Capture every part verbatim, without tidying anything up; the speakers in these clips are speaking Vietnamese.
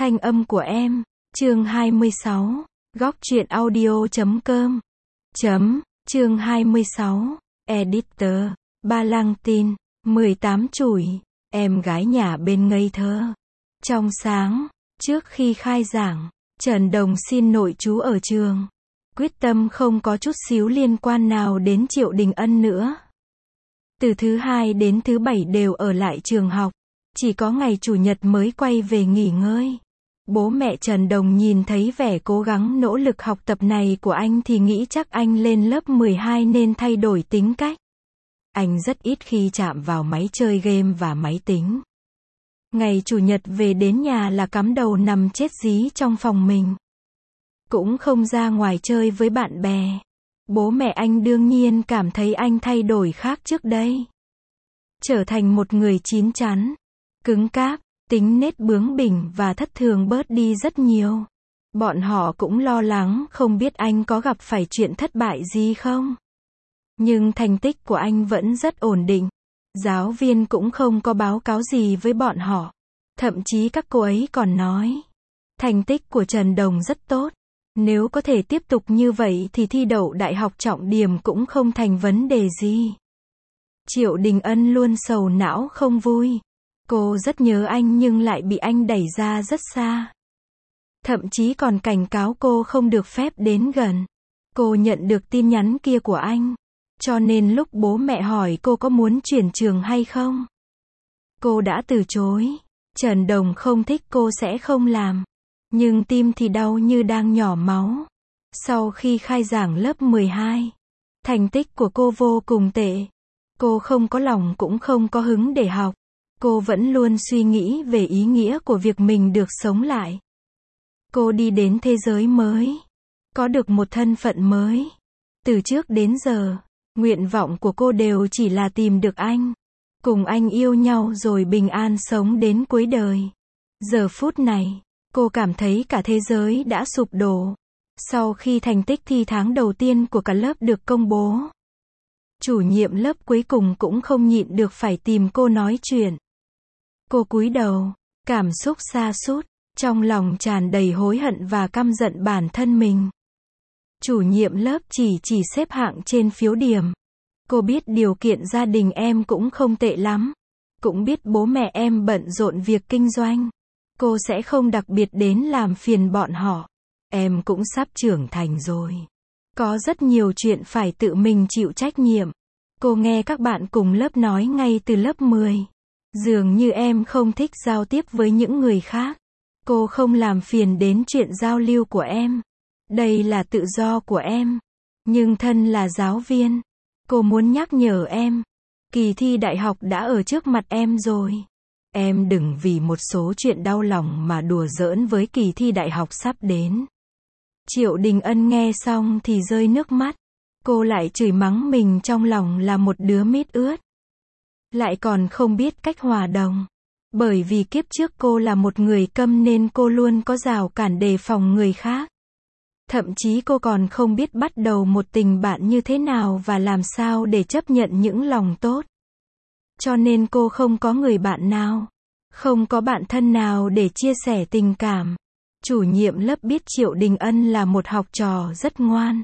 thanh âm của em. Chương hai mươi sáu. Góc truyện audio chấm com. Chấm. Chương hai mươi sáu. Editor. Ba Lăng Tin. mười tám chủi. Em gái nhà bên ngây thơ. Trong sáng, trước khi khai giảng, Trần Đồng xin nội trú ở trường. Quyết tâm không có chút xíu liên quan nào đến Triệu Đình Ân nữa. Từ thứ hai đến thứ bảy đều ở lại trường học. Chỉ có ngày chủ nhật mới quay về nghỉ ngơi. Bố mẹ Trần Đồng nhìn thấy vẻ cố gắng nỗ lực học tập này của anh thì nghĩ chắc anh lên lớp mười hai nên thay đổi tính cách. Anh rất ít khi chạm vào máy chơi game và máy tính. Ngày chủ nhật về đến nhà là cắm đầu nằm chết dí trong phòng mình. Cũng không ra ngoài chơi với bạn bè. Bố mẹ anh đương nhiên cảm thấy anh thay đổi khác trước đây. Trở thành một người chín chắn, cứng cáp, tính nết bướng bỉnh và thất thường bớt đi rất nhiều. Bọn họ cũng lo lắng không biết anh có gặp phải chuyện thất bại gì không. Nhưng thành tích của anh vẫn rất ổn định. Giáo viên cũng không có báo cáo gì với bọn họ. Thậm chí các cô ấy còn nói, thành tích của Trần Đồng rất tốt. Nếu có thể tiếp tục như vậy thì thi đậu đại học trọng điểm cũng không thành vấn đề gì. Triệu Đình Ân luôn sầu não không vui. Cô rất nhớ anh nhưng lại bị anh đẩy ra rất xa. Thậm chí còn cảnh cáo cô không được phép đến gần. Cô nhận được tin nhắn kia của anh. Cho nên lúc bố mẹ hỏi cô có muốn chuyển trường hay không, cô đã từ chối. Trần Đồng không thích cô sẽ không làm. Nhưng tim thì đau như đang nhỏ máu. Sau khi khai giảng lớp mười hai, thành tích của cô vô cùng tệ. Cô không có lòng cũng không có hứng để học. Cô vẫn luôn suy nghĩ về ý nghĩa của việc mình được sống lại. Cô đi đến thế giới mới. Có được một thân phận mới. Từ trước đến giờ, nguyện vọng của cô đều chỉ là tìm được anh. Cùng anh yêu nhau rồi bình an sống đến cuối đời. Giờ phút này, cô cảm thấy cả thế giới đã sụp đổ. Sau khi thành tích thi tháng đầu tiên của cả lớp được công bố, chủ nhiệm lớp cuối cùng cũng không nhịn được phải tìm cô nói chuyện. Cô cúi đầu, cảm xúc sa sút, trong lòng tràn đầy hối hận và căm giận bản thân mình. Chủ nhiệm lớp chỉ chỉ xếp hạng trên phiếu điểm. Cô biết điều kiện gia đình em cũng không tệ lắm. Cũng biết bố mẹ em bận rộn việc kinh doanh. Cô sẽ không đặc biệt đến làm phiền bọn họ. Em cũng sắp trưởng thành rồi. Có rất nhiều chuyện phải tự mình chịu trách nhiệm. Cô nghe các bạn cùng lớp nói ngay từ lớp mười. Dường như em không thích giao tiếp với những người khác. Cô không làm phiền đến chuyện giao lưu của em. Đây là tự do của em. Nhưng thân là giáo viên, cô muốn nhắc nhở em. Kỳ thi đại học đã ở trước mặt em rồi. Em đừng vì một số chuyện đau lòng mà đùa giỡn với kỳ thi đại học sắp đến. Triệu Đình Ân nghe xong thì rơi nước mắt. Cô lại chửi mắng mình trong lòng là một đứa mít ướt. Lại còn không biết cách hòa đồng. Bởi vì kiếp trước cô là một người câm nên cô luôn có rào cản đề phòng người khác. Thậm chí cô còn không biết bắt đầu một tình bạn như thế nào và làm sao để chấp nhận những lòng tốt. Cho nên cô không có người bạn nào, không có bạn thân nào để chia sẻ tình cảm. Chủ nhiệm lớp biết Triệu Đình Ân là một học trò rất ngoan.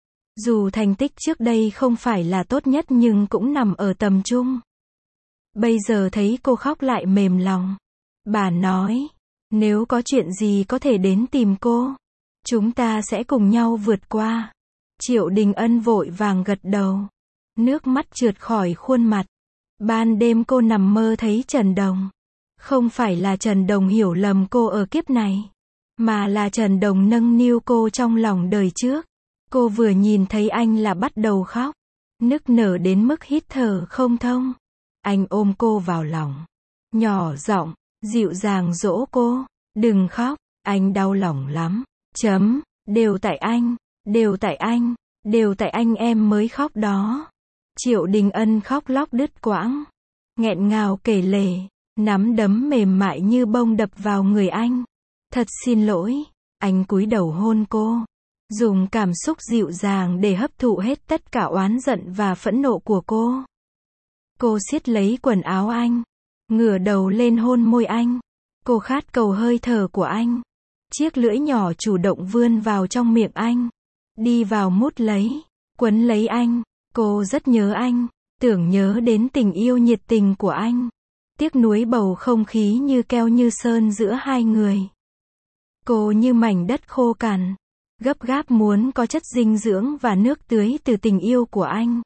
Dù thành tích trước đây không phải là tốt nhất nhưng cũng nằm ở tầm trung. Bây giờ thấy cô khóc lại mềm lòng. Bà nói, nếu có chuyện gì có thể đến tìm cô. Chúng ta sẽ cùng nhau vượt qua. Triệu Đình Ân vội vàng gật đầu. Nước mắt trượt khỏi khuôn mặt. Ban đêm cô nằm mơ thấy Trần Đồng. Không phải là Trần Đồng hiểu lầm cô ở kiếp này, mà là Trần Đồng nâng niu cô trong lòng đời trước. Cô vừa nhìn thấy anh là bắt đầu khóc. Nức nở đến mức hít thở không thông. Anh ôm cô vào lòng. Nhỏ giọng, dịu dàng dỗ cô. Đừng khóc, anh đau lòng lắm. Chấm, đều tại anh, đều tại anh, đều tại anh em mới khóc đó. Triệu Đình Ân khóc lóc đứt quãng. Nghẹn ngào kể lể, nắm đấm mềm mại như bông đập vào người anh. Thật xin lỗi, anh cúi đầu hôn cô. Dùng cảm xúc dịu dàng để hấp thụ hết tất cả oán giận và phẫn nộ của cô. Cô siết lấy quần áo anh, ngửa đầu lên hôn môi anh. Cô khát cầu hơi thở của anh. Chiếc lưỡi nhỏ chủ động vươn vào trong miệng anh. Đi vào mút lấy, quấn lấy anh. Cô rất nhớ anh, tưởng nhớ đến tình yêu nhiệt tình của anh. Tiếc nuối bầu không khí như keo như sơn giữa hai người. Cô như mảnh đất khô cằn, gấp gáp muốn có chất dinh dưỡng và nước tưới từ tình yêu của anh.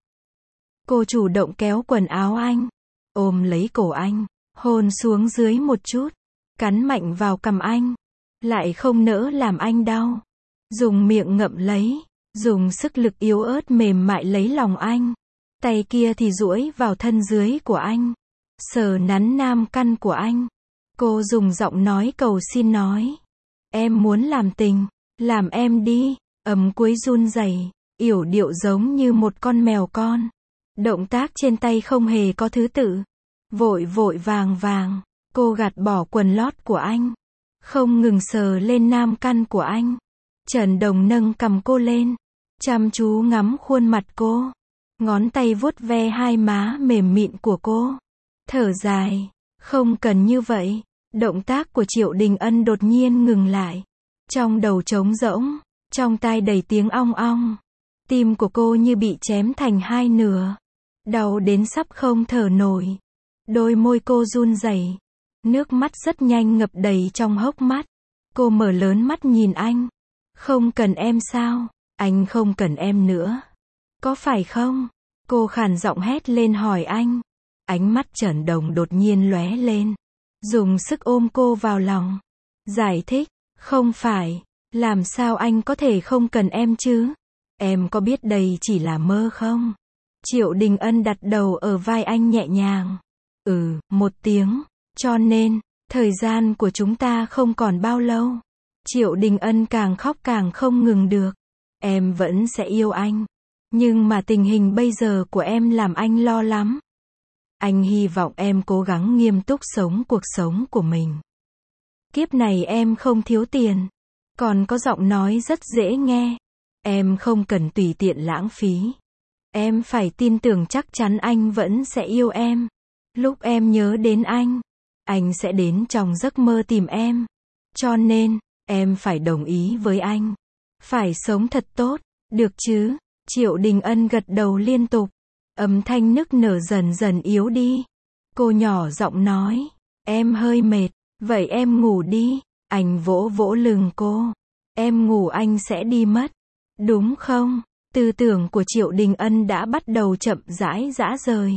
Cô chủ động kéo quần áo anh, ôm lấy cổ anh, hôn xuống dưới một chút, cắn mạnh vào cằm anh, lại không nỡ làm anh đau. Dùng miệng ngậm lấy, dùng sức lực yếu ớt mềm mại lấy lòng anh. Tay kia thì duỗi vào thân dưới của anh, sờ nắn nam căn của anh. Cô dùng giọng nói cầu xin nói, em muốn làm tình, làm em đi. Ấm cuối run rẩy, yểu điệu giống như một con mèo con. Động tác trên tay không hề có thứ tự. Vội vội vàng vàng, cô gạt bỏ quần lót của anh, không ngừng sờ lên nam căn của anh. Trần Đồng nâng cầm cô lên, chăm chú ngắm khuôn mặt cô, ngón tay vuốt ve hai má mềm mịn của cô. Thở dài, không cần như vậy. Động tác của Triệu Đình Ân đột nhiên ngừng lại. Trong đầu trống rỗng, trong tai đầy tiếng ong ong. Tim của cô như bị chém thành hai nửa, đau đến sắp không thở nổi. Đôi môi cô run rẩy, nước mắt rất nhanh ngập đầy trong hốc mắt. Cô mở lớn mắt nhìn anh. Không cần em sao? Anh không cần em nữa, có phải không? Cô khàn giọng hét lên hỏi anh. Ánh mắt Trần Đồng đột nhiên lóe lên, dùng sức ôm cô vào lòng, giải thích, không phải, làm sao anh có thể không cần em chứ? Em có biết đây chỉ là mơ không? Triệu Đình Ân đặt đầu ở vai anh nhẹ nhàng. Ừ, một tiếng, cho nên, thời gian của chúng ta không còn bao lâu. Triệu Đình Ân càng khóc càng không ngừng được. Em vẫn sẽ yêu anh, nhưng mà tình hình bây giờ của em làm anh lo lắm. Anh hy vọng em cố gắng nghiêm túc sống cuộc sống của mình. Kiếp này em không thiếu tiền, còn có giọng nói rất dễ nghe. Em không cần tùy tiện lãng phí. Em phải tin tưởng chắc chắn anh vẫn sẽ yêu em. Lúc em nhớ đến anh, anh sẽ đến trong giấc mơ tìm em. Cho nên, em phải đồng ý với anh. Phải sống thật tốt, được chứ? Triệu Đình Ân gật đầu liên tục. Âm thanh nức nở dần dần yếu đi. Cô nhỏ giọng nói, em hơi mệt, vậy em ngủ đi. Anh vỗ vỗ lưng cô. Em ngủ anh sẽ đi mất, đúng không? Tư tưởng của Triệu Đình Ân đã bắt đầu chậm rãi rã rời.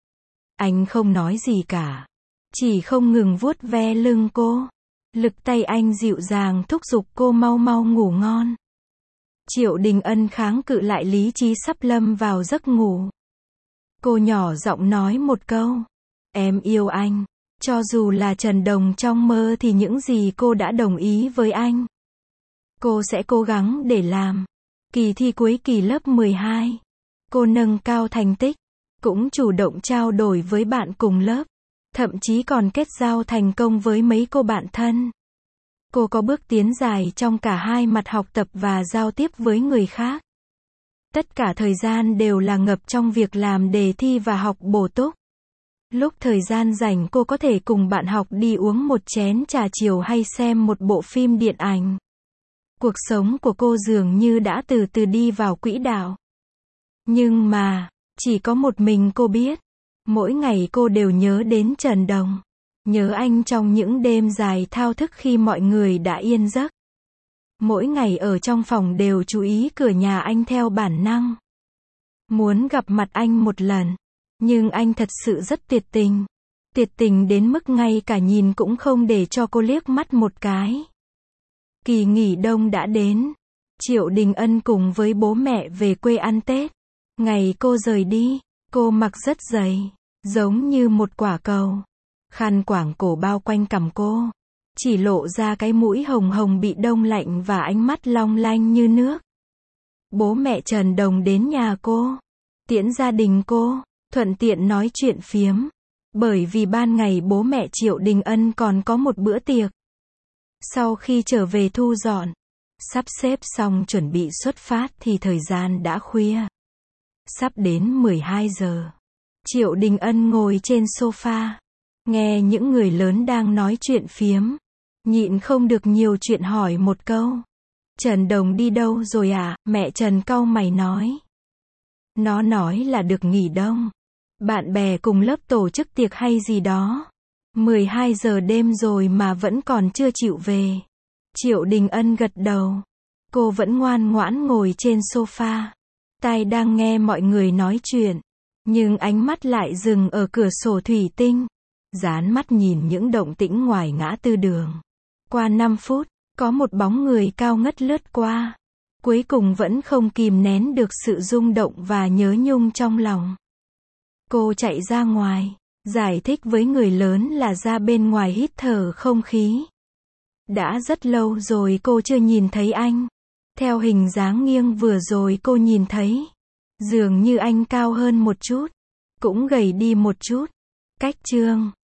Anh không nói gì cả, chỉ không ngừng vuốt ve lưng cô. Lực tay anh dịu dàng thúc giục cô mau mau ngủ ngon. Triệu Đình Ân kháng cự lại lý trí sắp lâm vào giấc ngủ. Cô nhỏ giọng nói một câu, em yêu anh. Cho dù là Trần Đồng trong mơ thì những gì cô đã đồng ý với anh, cô sẽ cố gắng để làm. Kỳ thi cuối kỳ lớp mười hai, cô nâng cao thành tích, cũng chủ động trao đổi với bạn cùng lớp, thậm chí còn kết giao thành công với mấy cô bạn thân. Cô có bước tiến dài trong cả hai mặt học tập và giao tiếp với người khác. Tất cả thời gian đều là ngập trong việc làm đề thi và học bổ túc. Lúc thời gian rảnh cô có thể cùng bạn học đi uống một chén trà chiều hay xem một bộ phim điện ảnh. Cuộc sống của cô dường như đã từ từ đi vào quỹ đạo. Nhưng mà, chỉ có một mình cô biết. Mỗi ngày cô đều nhớ đến Trần Đồng. Nhớ anh trong những đêm dài thao thức khi mọi người đã yên giấc. Mỗi ngày ở trong phòng đều chú ý cửa nhà anh theo bản năng. Muốn gặp mặt anh một lần. Nhưng anh thật sự rất tuyệt tình. Tuyệt tình đến mức ngay cả nhìn cũng không để cho cô liếc mắt một cái. Kỳ nghỉ đông đã đến. Triệu Đình Ân cùng với bố mẹ về quê ăn Tết. Ngày cô rời đi, cô mặc rất dày, giống như một quả cầu. Khăn quàng cổ bao quanh cằm cô, chỉ lộ ra cái mũi hồng hồng bị đông lạnh và ánh mắt long lanh như nước. Bố mẹ Trần Đồng đến nhà cô, tiễn gia đình cô, thuận tiện nói chuyện phiếm. Bởi vì ban ngày bố mẹ Triệu Đình Ân còn có một bữa tiệc. Sau khi trở về thu dọn, sắp xếp xong chuẩn bị xuất phát thì thời gian đã khuya. Sắp đến mười hai giờ. Triệu Đình Ân ngồi trên sofa, nghe những người lớn đang nói chuyện phiếm. Nhịn không được nhiều chuyện hỏi một câu. Trần Đồng đi đâu rồi à? Mẹ Trần cau mày nói. Nó nói là được nghỉ đông. Bạn bè cùng lớp tổ chức tiệc hay gì đó. mười hai giờ đêm rồi mà vẫn còn chưa chịu về. Triệu Đình Ân gật đầu. Cô vẫn ngoan ngoãn ngồi trên sofa. Tai đang nghe mọi người nói chuyện. Nhưng ánh mắt lại dừng ở cửa sổ thủy tinh. Dán mắt nhìn những động tĩnh ngoài ngã tư đường. Qua năm phút, có một bóng người cao ngất lướt qua. Cuối cùng vẫn không kìm nén được sự rung động và nhớ nhung trong lòng. Cô chạy ra ngoài, giải thích với người lớn là ra bên ngoài hít thở không khí. Đã rất lâu rồi cô chưa nhìn thấy anh. Theo hình dáng nghiêng vừa rồi cô nhìn thấy, dường như anh cao hơn một chút, cũng gầy đi một chút. Cách Trương